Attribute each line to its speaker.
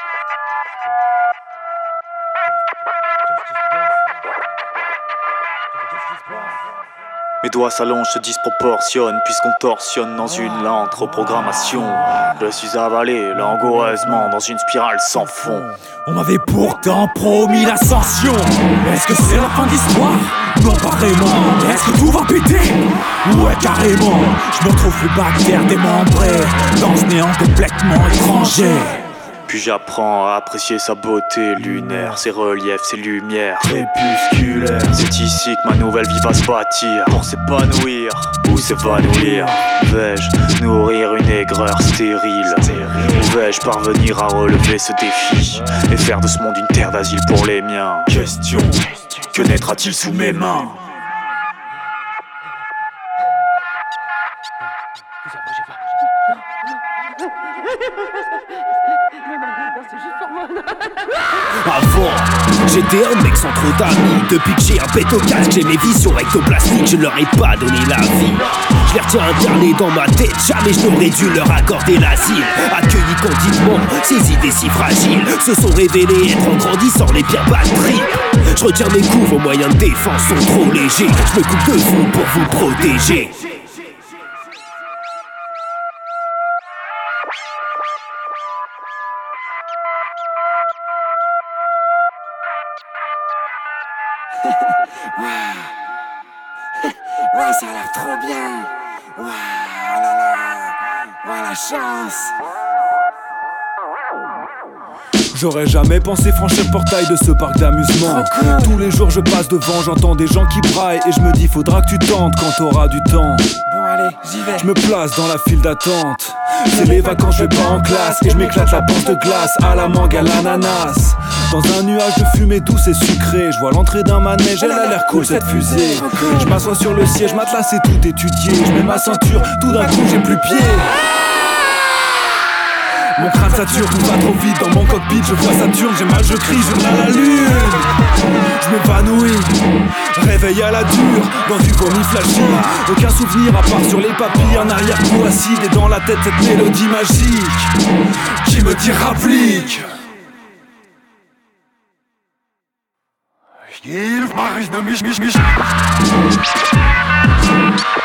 Speaker 1: Mes doigts s'allongent, se disproportionnent, puisqu'on torsionne dans une lente reprogrammation. Je suis avalé langoureusement dans une spirale sans fond.
Speaker 2: On m'avait pourtant promis l'ascension. Est-ce que c'est la fin de l'histoire? Non, pas vraiment. Est-ce que tout va péter? Ouais, carrément. Je me trouve plus bactère démembré dans ce néant complètement étranger.
Speaker 1: Puis j'apprends à apprécier sa beauté lunaire, ses reliefs, ses lumières crépusculaires. C'est ici que ma nouvelle vie va se bâtir, pour s'épanouir ou s'évanouir. Vais-je nourrir une aigreur stérile? Ou vais-je parvenir à relever ce défi et faire de ce monde une terre d'asile pour les miens? Question, que naîtra-t-il sous mes mains?
Speaker 3: Avant, j'étais un mec sans trop d'amis. Depuis que j'ai un pet au casque, j'ai mes visions ectoplastiques. Je leur ai pas donné la vie. Je les retiens internés dans ma tête. Jamais je n'aurais dû leur accorder l'asile. Accueillis candidement, ces idées si fragiles se sont révélées être en grandissant les pires batteries. Je retiens mes coups, vos moyens de défense sont trop légers. Je me coupe de vous pour vous protéger.
Speaker 2: Ouais, ça a l'air trop bien. Ouais, oh là là. Ouais, la chance. J'aurais jamais pensé franchir le portail de ce parc d'amusement. Cool. Tous les jours je passe devant, j'entends des gens qui braillent et je me dis faudra que tu tentes quand t'auras du temps. Bon allez, j'y vais. Je me place dans la file d'attente. C'est les vacances, je vais pas en classe et je m'éclate la panse de glace à la mangue, à l'ananas. Dans un nuage de fumée douce et sucrée, je vois l'entrée d'un manège, elle a l'air cool cette fusée. Je m'assois sur le siège, matelas et tout étudié. Je mets ma ceinture, tout d'un coup j'ai plus pied. Mon crâne sature, tout va trop vite dans mon cockpit. Je vois Saturne, j'ai mal, je crie, je à la lune. Je m'évanouis, réveil à la dure, dans du vomi flashy. Aucun souvenir à part sur les papiers, un arrière-coup acide et dans la tête cette mélodie magique qui me dit rapplique. Il